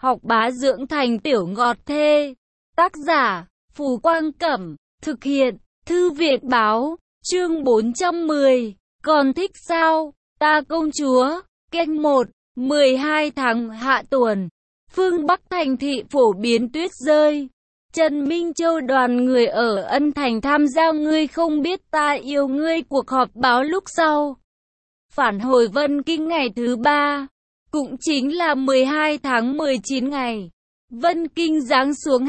học bá dưỡng thành tiểu ngọt thê. Tác giả, Phù Quang Cẩm, thực hiện, Thư viện Báo, chương 410, còn thích sao, ta công chúa, kênh 1, 12 tháng hạ tuần, phương Bắc thành thị phổ biến tuyết rơi. Trần Minh Châu đoàn người ở Ân Thành tham gia Ngươi Không Biết Ta Yêu Ngươi cuộc họp báo lúc sau. Phản hồi Vân Kinh ngày thứ 3, cũng chính là 12 tháng 19 ngày. Vân Kinh giáng xuống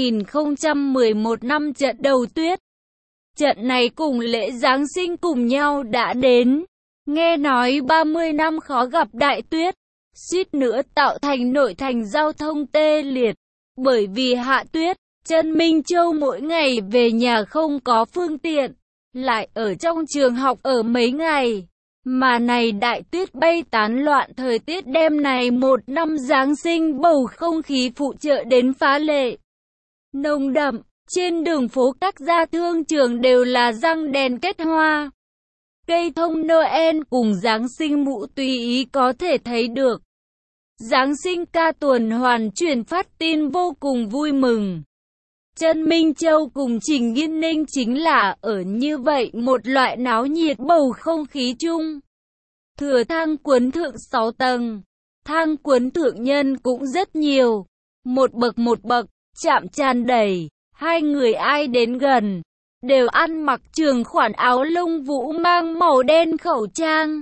2011 năm trận đầu tuyết. Trận này cùng lễ Giáng sinh cùng nhau đã đến. Nghe nói 30 năm khó gặp đại tuyết, suýt nữa tạo thành nội thành giao thông tê liệt. Bởi vì hạ tuyết, Trần Minh Châu mỗi ngày về nhà không có phương tiện, lại ở trong trường học ở mấy ngày. Mà này đại tuyết bay tán loạn thời tiết đêm này một năm Giáng sinh bầu không khí phụ trợ đến phá lệ. Nồng đậm, trên đường phố các gia thương trường đều là răng đèn kết hoa. Cây thông Noel cùng Giáng sinh mũ tùy ý có thể thấy được. Giáng sinh ca tuần hoàn truyền phát tin vô cùng vui mừng. Trần Minh Châu cùng Trình Nghiên Ninh chính là ở như vậy một loại náo nhiệt bầu không khí chung. Thừa thang cuốn thượng 6 tầng, thang cuốn thượng nhân cũng rất nhiều. Một bậc, chạm tràn đầy, hai người ai đến gần, đều ăn mặc trường khoản áo lông vũ mang màu đen khẩu trang.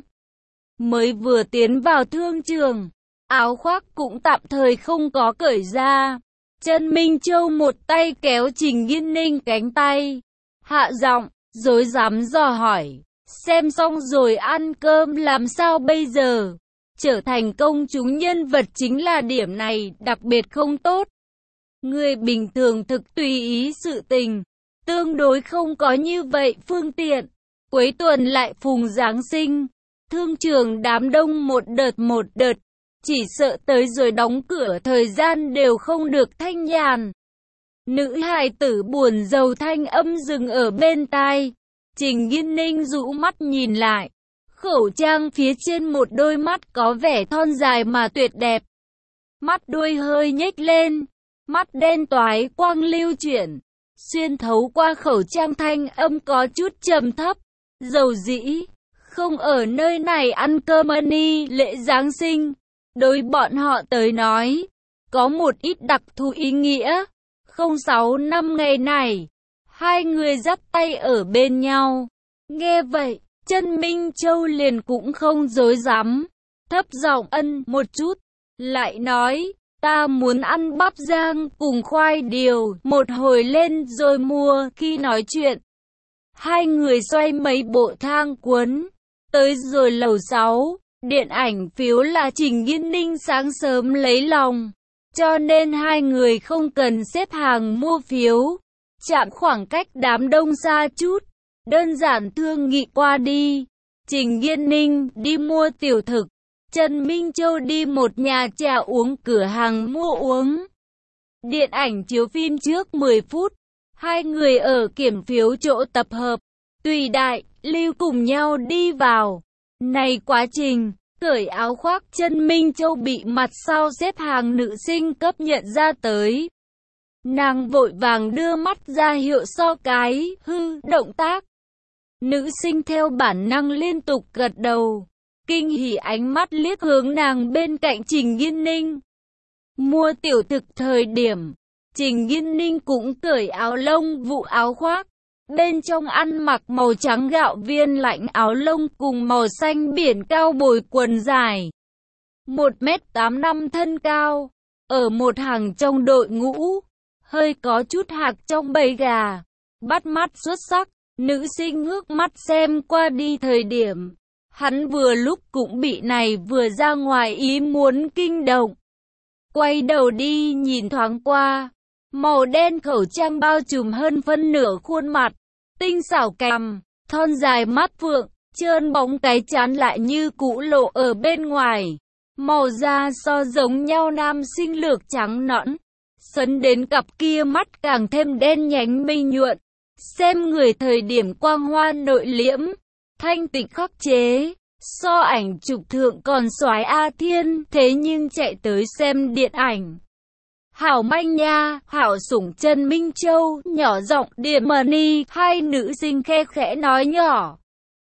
Mới vừa tiến vào thương trường, áo khoác cũng tạm thời không có cởi ra. Trần Minh Châu một tay kéo Trình Nghiên Ninh cánh tay, hạ giọng, rối rắm dò hỏi, xem xong rồi ăn cơm làm sao bây giờ? Trở thành công chúng nhân vật chính là điểm này đặc biệt không tốt. Người bình thường thực tùy ý sự tình, tương đối không có như vậy phương tiện. Cuối tuần lại phùng Giáng sinh, thương trường đám đông một đợt. Chỉ sợ tới rồi đóng cửa thời gian đều không được thanh nhàn. Nữ hài tử buồn rầu thanh âm dừng ở bên tai. Trình Nghiên Ninh rũ mắt nhìn lại. Khẩu trang phía trên một đôi mắt có vẻ thon dài mà tuyệt đẹp. Mắt đuôi hơi nhếch lên. Mắt đen toái quang lưu chuyển. Xuyên thấu qua khẩu trang thanh âm có chút trầm thấp. Dầu dĩ. Không ở nơi này ăn cơm ni lễ Giáng sinh. Đối bọn họ tới nói, có một ít đặc thù ý nghĩa. 06 năm ngày này, hai người dắt tay ở bên nhau. Nghe vậy, Trần Minh Châu liền cũng không dối dám, thấp giọng ân một chút, lại nói, ta muốn ăn bắp rang cùng khoai điều, một hồi lên rồi mua. Khi nói chuyện, hai người xoay mấy bộ thang cuốn, tới rồi lầu 6. Điện ảnh phiếu là Trình Nghiên Ninh sáng sớm lấy lòng, cho nên hai người không cần xếp hàng mua phiếu, chạm khoảng cách đám đông xa chút, đơn giản thương nghị qua đi. Trình Nghiên Ninh đi mua tiểu thực, Trần Minh Châu đi một nhà trà uống cửa hàng mua uống. Điện ảnh chiếu phim trước 10 phút, hai người ở kiểm phiếu chỗ tập hợp, Tùy Đại, Lưu cùng nhau đi vào. Này quá trình, cởi áo khoác Trần Minh Châu bị mặt sau xếp hàng nữ sinh cấp nhận ra tới. Nàng vội vàng đưa mắt ra hiệu so cái động tác. Nữ sinh theo bản năng liên tục gật đầu, kinh hỉ ánh mắt liếc hướng nàng bên cạnh Trình Nghiên Ninh. Mua tiểu thực thời điểm, Trình Nghiên Ninh cũng cởi áo lông vụ áo khoác. Bên trong ăn mặc màu trắng gạo viên lạnh áo lông cùng màu xanh biển cao bồi quần dài. 1m85 thân cao, ở một hàng trong đội ngũ, hơi có chút hạc trong bầy gà, bắt mắt xuất sắc. Nữ sinh ngước mắt xem qua đi thời điểm, hắn vừa lúc cũng bị này vừa ra ngoài ý muốn kinh động. Quay đầu đi nhìn thoáng qua, màu đen khẩu trang bao trùm hơn phân nửa khuôn mặt. Tinh xảo cằm, thon dài mắt phượng, trơn bóng cái trán lại như cũ lộ ở bên ngoài. Màu da so giống nhau nam sinh lược trắng nõn, sấn đến cặp kia mắt càng thêm đen nhánh minh nhuận. Xem người thời điểm quang hoa nội liễm, thanh tịnh khắc chế, So ảnh chụp thượng còn soái A Thiên, thế nhưng chạy tới xem điện ảnh. Hảo manh nha, hảo sủng Trần Minh Châu, nhỏ giọng điểm money, hai nữ sinh khe khẽ nói nhỏ.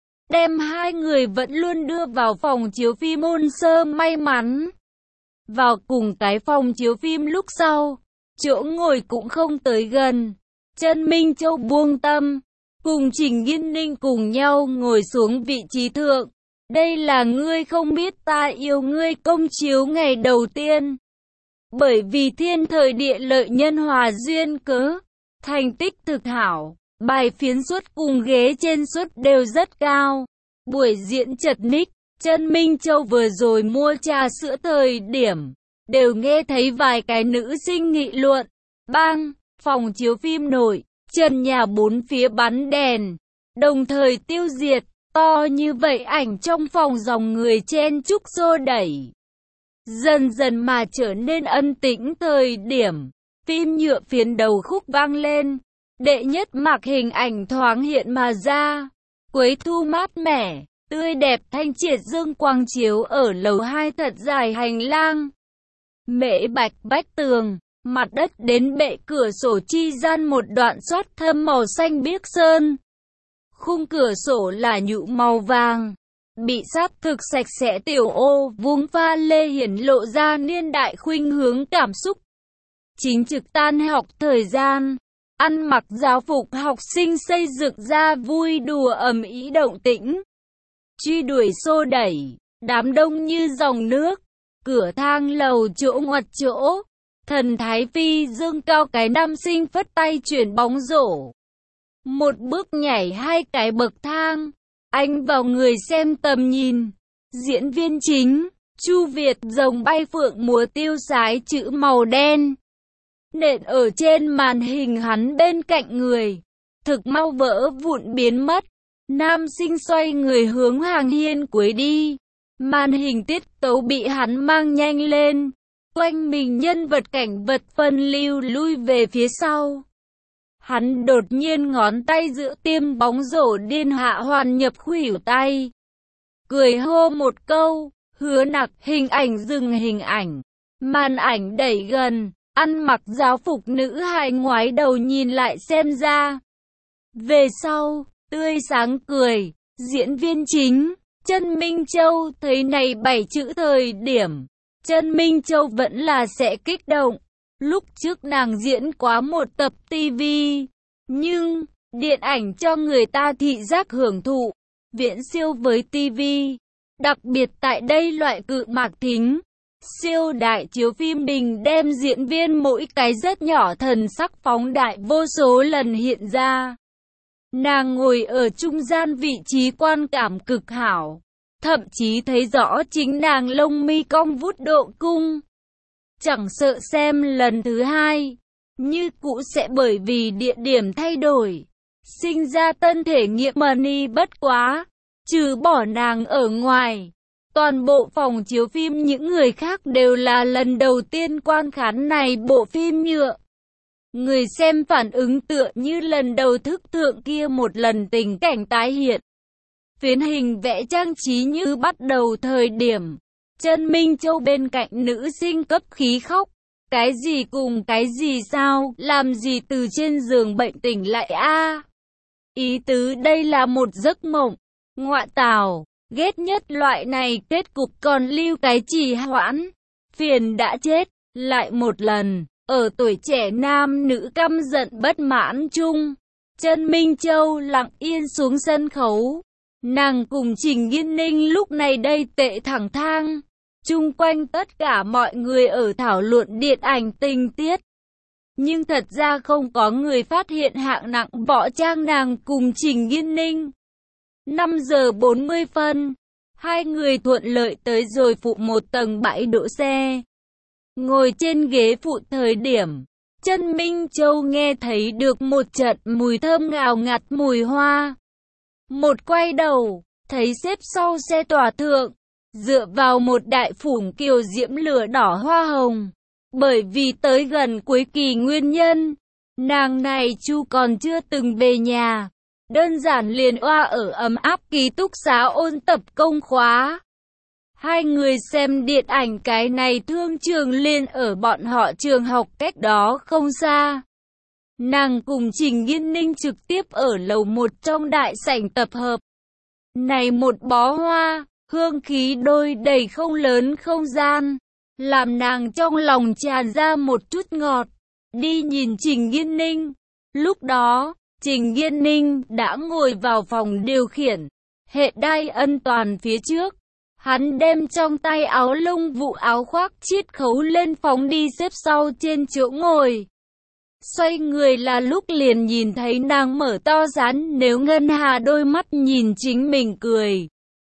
Đem hai người vẫn luôn đưa vào phòng chiếu phim Môn Sơ may mắn. Vào cùng cái phòng chiếu phim lúc sau, chỗ ngồi cũng không tới gần. Trần Minh Châu buông tâm, cùng Trình Nghiên Ninh cùng nhau ngồi xuống vị trí thượng. Đây là ngươi không biết ta yêu ngươi công chiếu ngày đầu tiên. Bởi vì thiên thời địa lợi nhân hòa duyên cớ, thành tích thực hảo, bài phiến suất cùng ghế trên suất đều rất cao. Buổi diễn chật ních, Trần Minh Châu vừa rồi mua trà sữa thời điểm, đều nghe thấy vài cái nữ sinh nghị luận. Bang, phòng chiếu phim nổi, trần nhà bốn phía bắn đèn, đồng thời tiêu diệt, to như vậy ảnh trong phòng dòng người chen chúc xô đẩy. Dần dần mà trở nên ân tĩnh thời điểm, phim nhựa phiến đầu khúc vang lên, đệ nhất mạc hình ảnh thoáng hiện mà ra. Quấy thu mát mẻ, tươi đẹp thanh triệt dương quang chiếu ở lầu 2 thật dài hành lang. Mễ bạch vách tường, mặt đất đến bệ cửa sổ chi gian một đoạn xoát thâm màu xanh biếc sơn. Khung cửa sổ là nhũ màu vàng, bị sát thực sạch sẽ tiểu ô vuông pha lê hiển lộ ra niên đại khuynh hướng cảm xúc. Chính trực tan học thời gian, ăn mặc giáo phục học sinh xây dựng ra vui đùa ầm ĩ động tĩnh. Truy đuổi xô đẩy, đám đông như dòng nước, cửa thang lầu chỗ ngoặt chỗ. Thần Thái Phi dương cao cái nam sinh phất tay chuyển bóng rổ. Một bước nhảy hai cái bậc thang, anh vào người xem tầm nhìn. Diễn viên chính, Chu Việt rồng bay phượng múa tiêu sái chữ màu đen. Nện ở trên màn hình hắn bên cạnh người, thực mau vỡ vụn biến mất. Nam sinh xoay người hướng hàng hiên cuối đi. Màn hình tiết tấu bị hắn mang nhanh lên. Quanh mình nhân vật cảnh vật phân lưu lui về phía sau. Hắn đột nhiên ngón tay giữa tiêm bóng rổ điên hạ hoàn nhập khuỷu tay. Cười hô một câu, hứa nặc, hình ảnh dừng hình ảnh. Màn ảnh đẩy gần, ăn mặc giáo phục nữ hài ngoái đầu nhìn lại xem ra. Về sau, tươi sáng cười, diễn viên chính, Trần Minh Châu thấy này 7 chữ thời điểm. Trần Minh Châu vẫn là sẽ kích động. Lúc trước nàng diễn quá một tập TV, nhưng điện ảnh cho người ta thị giác hưởng thụ, viễn siêu với TV. Đặc biệt tại đây loại cự mạc thính, siêu đại chiếu phim đình đem diễn viên mỗi cái rất nhỏ thần sắc phóng đại vô số lần hiện ra. Nàng ngồi ở trung gian vị trí quan cảm cực hảo. Thậm chí thấy rõ chính nàng lông mi cong vút độ cung. Chẳng sợ xem lần thứ hai, như cũ sẽ bởi vì địa điểm thay đổi, sinh ra tân thể nghiệm money bất quá. Trừ bỏ nàng ở ngoài, toàn bộ phòng chiếu phim những người khác đều là lần đầu tiên quan khán này bộ phim nhựa. Người xem phản ứng tựa như lần đầu thức thượng kia một lần tình cảnh tái hiện. Phiến hình vẽ trang trí như bắt đầu thời điểm. Trần Minh Châu bên cạnh nữ sinh cấp khí khóc. Cái gì cùng cái gì sao, làm gì từ trên giường bệnh tỉnh lại a? Ý tứ đây là một giấc mộng. Ngoại tào, ghét nhất loại này kết cục còn lưu cái trì hoãn. Phiền đã chết, lại một lần, ở tuổi trẻ nam nữ căm giận bất mãn chung. Trần Minh Châu lặng yên xuống sân khấu. Nàng cùng Trình Nghiên Ninh lúc này đây tệ thẳng thang. Chung quanh tất cả mọi người ở thảo luận điện ảnh tình tiết. Nhưng thật ra không có người phát hiện hạng nặng võ trang nàng cùng Trình Nghiên Ninh. 5 giờ 40 phân, hai người thuận lợi tới rồi phụ một tầng bãi đỗ xe. Ngồi trên ghế phụ thời điểm, Trần Minh Châu nghe thấy được một trận mùi thơm ngào ngạt mùi hoa. Một quay đầu, thấy xếp sau xe tòa thượng, dựa vào một đại phủng kiều diễm lửa đỏ hoa hồng. Bởi vì tới gần cuối kỳ nguyên nhân, nàng này Chu còn chưa từng về nhà. Đơn giản liền oa ở ấm áp ký túc xá ôn tập công khóa. Hai người xem điện ảnh cái này thương trường liền ở bọn họ trường học cách đó không xa. Nàng cùng Trình Nghiên Ninh trực tiếp ở lầu 1 trong đại sảnh tập hợp. Này một bó hoa, hương khí đôi đầy không lớn không gian, làm nàng trong lòng tràn ra một chút ngọt. Đi nhìn Trình Nghiên Ninh. Lúc đó, Trình Nghiên Ninh đã ngồi vào phòng điều khiển, hệ đai an toàn phía trước. Hắn đem trong tay áo lông vũ áo khoác chiết khấu lên phóng đi xếp sau trên chỗ ngồi. Xoay người là lúc liền nhìn thấy nàng mở to rán nếu ngân hà đôi mắt nhìn chính mình cười.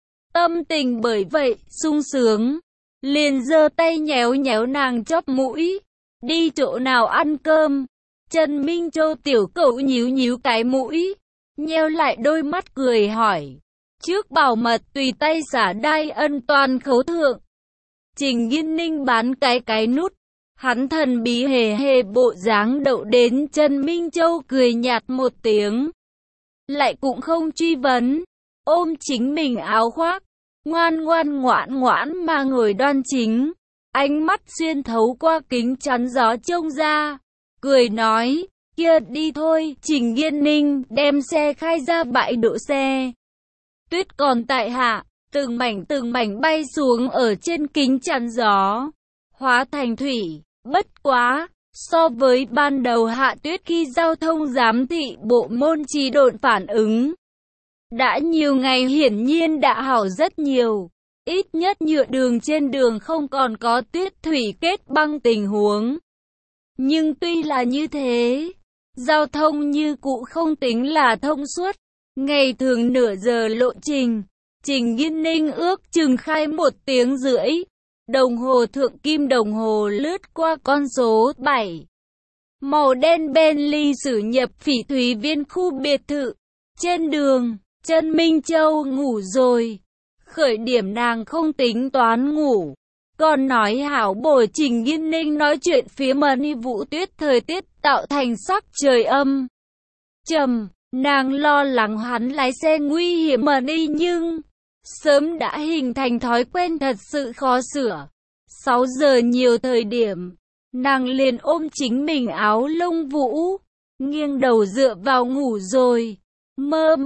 Tâm tình bởi vậy, sung sướng. Liền giơ tay nhéo nhéo nàng chóp mũi. Đi chỗ nào ăn cơm? Trần Minh Châu tiểu cậu nhíu nhíu cái mũi, nheo lại đôi mắt cười hỏi. Trước bảo mật tùy tay xả đai an toàn khấu thượng. Trình Nghiên Ninh bán cái nút. Hắn thần bí hề hề bộ dáng đậu đến Trần Minh Châu cười nhạt một tiếng. Lại cũng không truy vấn. Ôm chính mình áo khoác. Ngoan ngoãn mà ngồi đoan chính. Ánh mắt xuyên thấu qua kính chắn gió trông ra. Cười nói, kia đi thôi. Trình Nghiên Ninh đem xe khai ra bãi đỗ xe. Tuyết còn tại hạ, từng mảnh bay xuống ở trên kính chắn gió, hóa thành thủy. Bất quá, so với ban đầu hạ tuyết khi giao thông giám thị bộ môn trì độn phản ứng, đã nhiều ngày hiển nhiên đã hảo rất nhiều. Ít nhất nhựa đường trên đường không còn có tuyết thủy kết băng tình huống. Nhưng tuy là như thế, giao thông như cũ không tính là thông suốt. Ngày thường nửa giờ lộ trình, Trình Nghiên Ninh ước chừng khai 1 tiếng rưỡi. Đồng hồ thượng kim đồng hồ lướt qua con số 7. Màu đen Bentley xử nhập Phỉ Thúy Viên khu biệt thự. Trên đường, Trần Minh Châu ngủ rồi. Khởi điểm nàng không tính toán ngủ. Còn nói hảo bồi Trình Nghiên Ninh nói chuyện phía mani vũ tuyết thời tiết tạo thành sắc trời âm trầm. Nàng lo lắng hắn lái xe nguy hiểm mà đi nhưng sớm đã hình thành thói quen thật sự khó sửa. 6 giờ nhiều thời điểm, nàng liền ôm chính mình áo lông vũ, nghiêng đầu dựa vào ngủ rồi. Mơ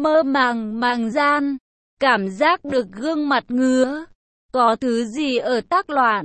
màng gian, cảm giác được gương mặt ngứa. Có thứ gì ở tác loạn.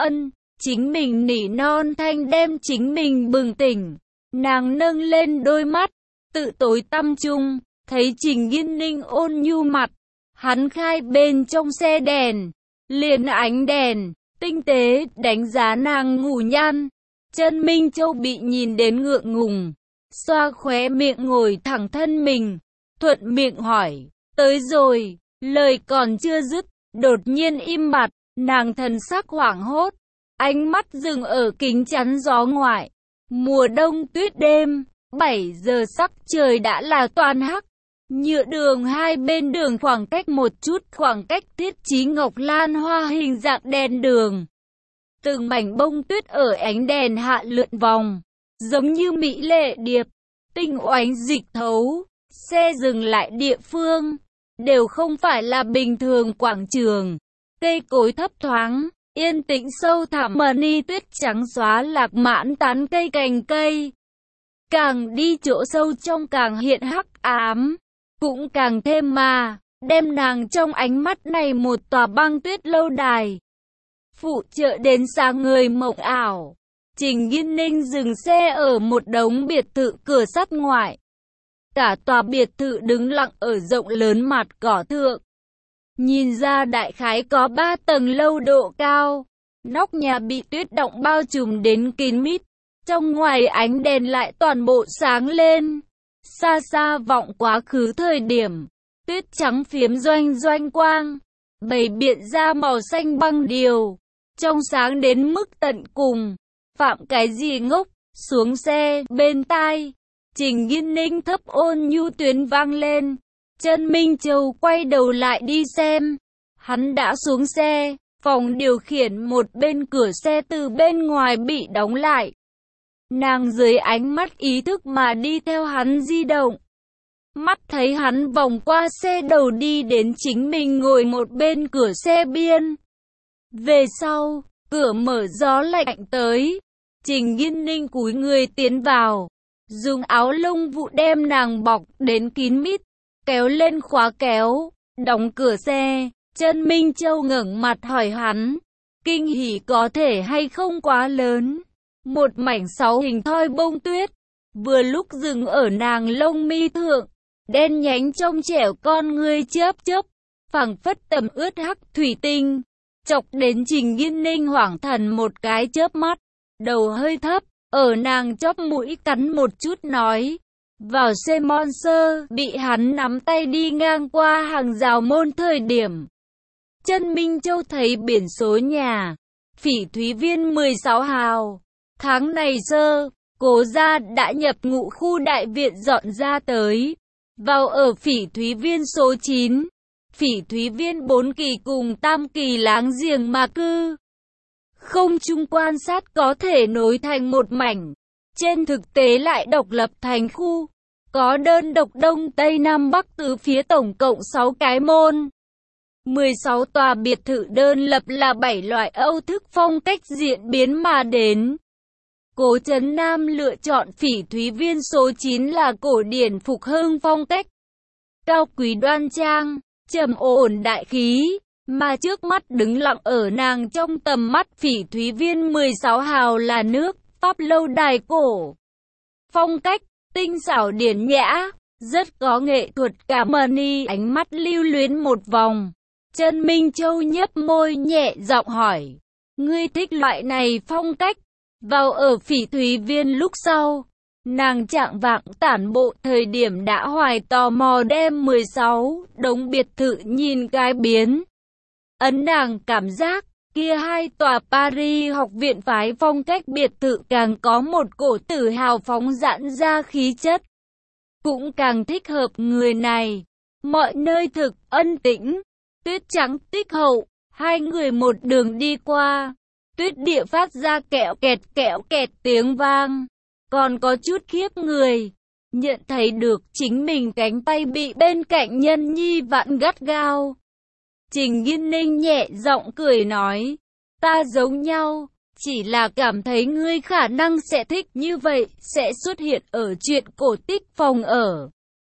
Chính mình nỉ non thanh đem chính mình bừng tỉnh. Nàng nâng lên đôi mắt. Tự tối tăm chung, thấy Trình Nghiên Ninh ôn nhu mặt. Hắn khai bên trong xe đèn, liền ánh đèn, tinh tế đánh giá nàng ngủ nhan. Trần Minh Châu bị nhìn đến ngượng ngùng, xoa khóe miệng ngồi thẳng thân mình, thuận miệng hỏi, tới rồi, lời còn chưa dứt, đột nhiên im bặt, nàng thần sắc hoảng hốt, ánh mắt dừng ở kính chắn gió ngoại. Mùa đông tuyết đêm. 7 giờ sắc trời đã là toàn hắc. Nhựa đường hai bên đường khoảng cách một chút khoảng cách thiết trí ngọc lan hoa hình dạng đèn đường. Từng mảnh bông tuyết ở ánh đèn hạ lượn vòng, giống như mỹ lệ điệp, tinh oánh dịch thấu. Xe dừng lại địa phương, đều không phải là bình thường quảng trường. Cây cối thấp thoáng, yên tĩnh sâu thẳm mani tuyết trắng xóa lạc mãn tán cây cành cây. Càng đi chỗ sâu trong càng hiện hắc ám, cũng càng thêm mà, đem nàng trong ánh mắt này một tòa băng tuyết lâu đài. Phụ trợ đến sáng người mộng ảo, Trình Nghiên Ninh dừng xe ở một đống biệt thự cửa sắt ngoại. Cả tòa biệt thự đứng lặng ở rộng lớn mặt cỏ thượng. Nhìn ra đại khái có 3 tầng lâu độ cao, nóc nhà bị tuyết động bao trùm đến kín mít. Trong ngoài ánh đèn lại toàn bộ sáng lên. Xa xa vọng quá khứ thời điểm, tuyết trắng phiếm doanh quang, bày biện ra màu xanh băng điều, trong sáng đến mức tận cùng. Phạm cái gì ngốc, xuống xe, bên tai, Trình Nghiên Ninh thấp ôn nhu tuyến vang lên. Trần Minh Châu quay đầu lại đi xem. Hắn đã xuống xe, phòng điều khiển một bên cửa xe từ bên ngoài bị đóng lại. Nàng dưới ánh mắt ý thức mà đi theo hắn di động. mắt thấy hắn vòng qua xe đầu đi đến chính mình ngồi một bên cửa xe biên. Về sau, cửa mở gió lạnh tới. Trình Nghiên Ninh cúi người tiến vào, dùng áo lông vụ đem nàng bọc đến kín mít, kéo lên khóa kéo, đóng cửa xe. Trần Minh Châu ngẩng mặt hỏi hắn, kinh hỉ có thể hay không quá lớn. Một mảnh 6 hình thoi bông tuyết, vừa lúc dừng ở nàng lông mi thượng, đen nhánh trong trẻo con ngươi chớp chớp, phảng phất tầm ướt hắc thủy tinh, chọc đến Trình Nghiên Ninh hoảng thần một cái chớp mắt, đầu hơi thấp, ở nàng chóp mũi cắn một chút nói. Vào xe Monster, bị hắn nắm tay đi ngang qua hàng rào môn thời điểm. Trần Minh Châu thấy biển số nhà, Phỉ Thúy Viên 16 hào. Tháng này Cố gia đã nhập ngũ khu đại viện dọn ra tới. Vào ở Phỉ Thúy Viên số 9. Phỉ Thúy Viên 4 kỳ cùng Tam kỳ láng giềng mà cư. Không trung quan sát có thể nối thành một mảnh. Trên thực tế lại độc lập thành khu. Có đơn độc Đông Tây Nam Bắc tứ phía tổng cộng 6 cái môn. 16 tòa biệt thự đơn lập là 7 loại Âu thức phong cách diễn biến mà đến. Cố Trấn Nam lựa chọn Phỉ Thúy Viên số 9 là cổ điển phục hưng phong cách. Cao quý đoan trang, trầm ổn đại khí, mà trước mắt đứng lặng ở nàng trong tầm mắt Phỉ Thúy Viên 16 hào là nước Pháp lâu đài cổ. Phong cách, tinh xảo điển nhã, rất có nghệ thuật cảm ơn. Ánh mắt lưu luyến một vòng. Trần Minh Châu nhếch môi nhẹ giọng hỏi, ngươi thích loại này phong cách? Vào ở Phỉ Thúy Viên lúc sau, nàng trạng vạng tản bộ thời điểm đã hoài tò mò đem 16 đống biệt thự nhìn cái biến. Ấn nàng cảm giác, kia 2 tòa Paris học viện phái phong cách biệt thự càng có một cổ tử hào phóng giãn ra khí chất. Cũng càng thích hợp người này. Mọi nơi thực ân tĩnh, tuyết trắng tích hậu, hai người một đường đi qua. Tuyết địa phát ra kẹo kẹt tiếng vang, còn có chút khiếp người. Nhận thấy được chính mình cánh tay bị bên cạnh nhân nhi vặn gắt gao. Trình Nghiên Ninh nhẹ giọng cười nói, ta giống nhau, chỉ là cảm thấy ngươi khả năng sẽ thích như vậy, sẽ xuất hiện ở chuyện cổ tích phòng ở.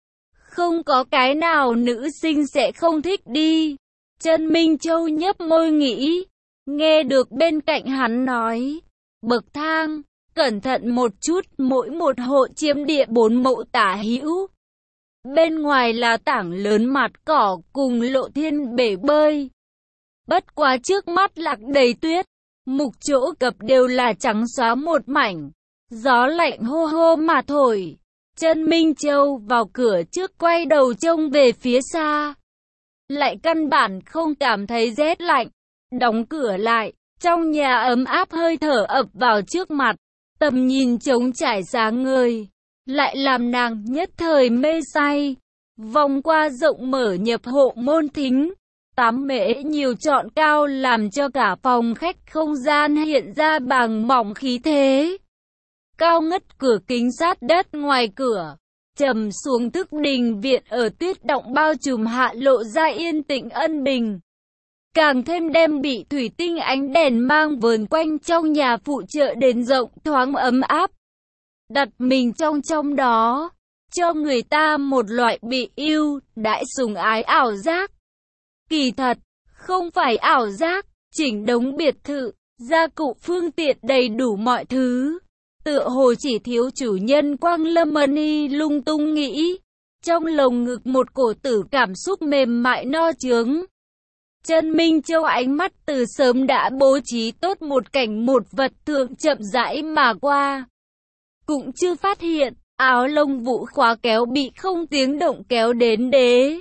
Không có cái nào nữ sinh sẽ không thích đi. Trần Minh Châu nhếch môi nghĩ. Nghe được bên cạnh hắn nói, bậc thang, cẩn thận một chút, mỗi một hộ chiếm địa 4 mẫu tả hữu. Bên ngoài là tảng lớn mặt cỏ cùng lộ thiên bể bơi. Bất quá trước mắt lạc đầy tuyết, mục chỗ cập đều là trắng xóa một mảnh. Gió lạnh hô hô mà thổi. Trần Minh Châu vào cửa trước quay đầu trông về phía xa. Lại căn bản không cảm thấy rét lạnh. Đóng cửa lại, trong nhà ấm áp hơi thở ập vào trước mặt, tầm nhìn trống trải sáng ngời, lại làm nàng nhất thời mê say. Vòng qua rộng mở nhập hộ môn thính, 8 mễ nhiều trọn cao làm cho cả phòng khách không gian hiện ra bằng mỏng khí thế. Cao ngất cửa kính sát đất ngoài cửa, trầm xuống thức đình viện ở tuyết động bao trùm hạ lộ ra yên tĩnh ân bình. Càng thêm đem bị thủy tinh ánh đèn mang vờn quanh trong nhà phụ trợ đến rộng thoáng ấm áp. Đặt mình trong đó, cho người ta một loại bị yêu, đãi sủng ái ảo giác. Kỳ thật, không phải ảo giác, chỉnh đống biệt thự, gia cụ phương tiện đầy đủ mọi thứ. Tựa hồ chỉ thiếu chủ nhân Quang Lâm lung tung nghĩ. Trong lồng ngực một cổ tử cảm xúc mềm mại no chướng. Trần Minh Châu ánh mắt từ sớm đã bố trí tốt một cảnh một vật thượng chậm rãi mà qua. Cũng chưa phát hiện, áo lông vũ khóa kéo bị không tiếng động kéo đến đế.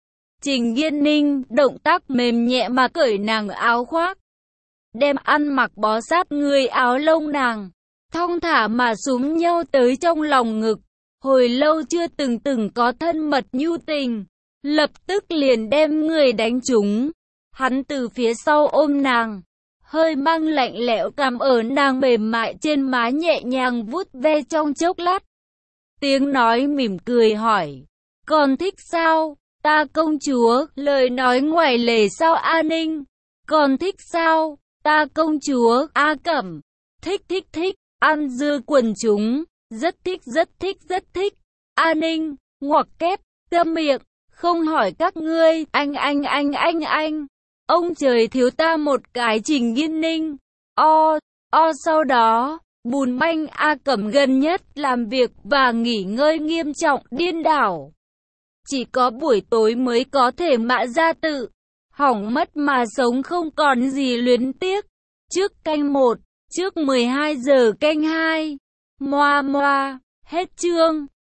Trình Nghiên Ninh, động tác mềm nhẹ mà cởi nàng áo khoác. Đem ăn mặc bó sát người áo lông nàng, thong thả mà súm nhau tới trong lòng ngực. Hồi lâu chưa từng có thân mật nhu tình, lập tức liền đem người đánh trúng. Hắn từ phía sau ôm nàng, hơi mang lạnh lẽo cảm ở nàng mềm mại trên má nhẹ nhàng vuốt ve trong chốc lát. Tiếng nói mỉm cười hỏi, Còn thích sao? Ta công chúa, lời nói ngoài lề sao A Ninh? Còn thích sao? Ta công chúa, A Cẩm. Thích thích thích, ăn dưa quần chúng. Rất thích rất thích rất thích. A Ninh, ngoặc kép, câm miệng, không hỏi các ngươi, anh. Ông trời thiếu ta một cái Trình Nghiên Ninh. Sau đó, bùn banh A Cẩm gần nhất làm việc và nghỉ ngơi nghiêm trọng điên đảo. Chỉ có buổi tối mới có thể mạ ra tự. Hỏng mất mà sống không còn gì luyến tiếc. Trước canh 1, trước 12 giờ canh 2. Moa, hết chương.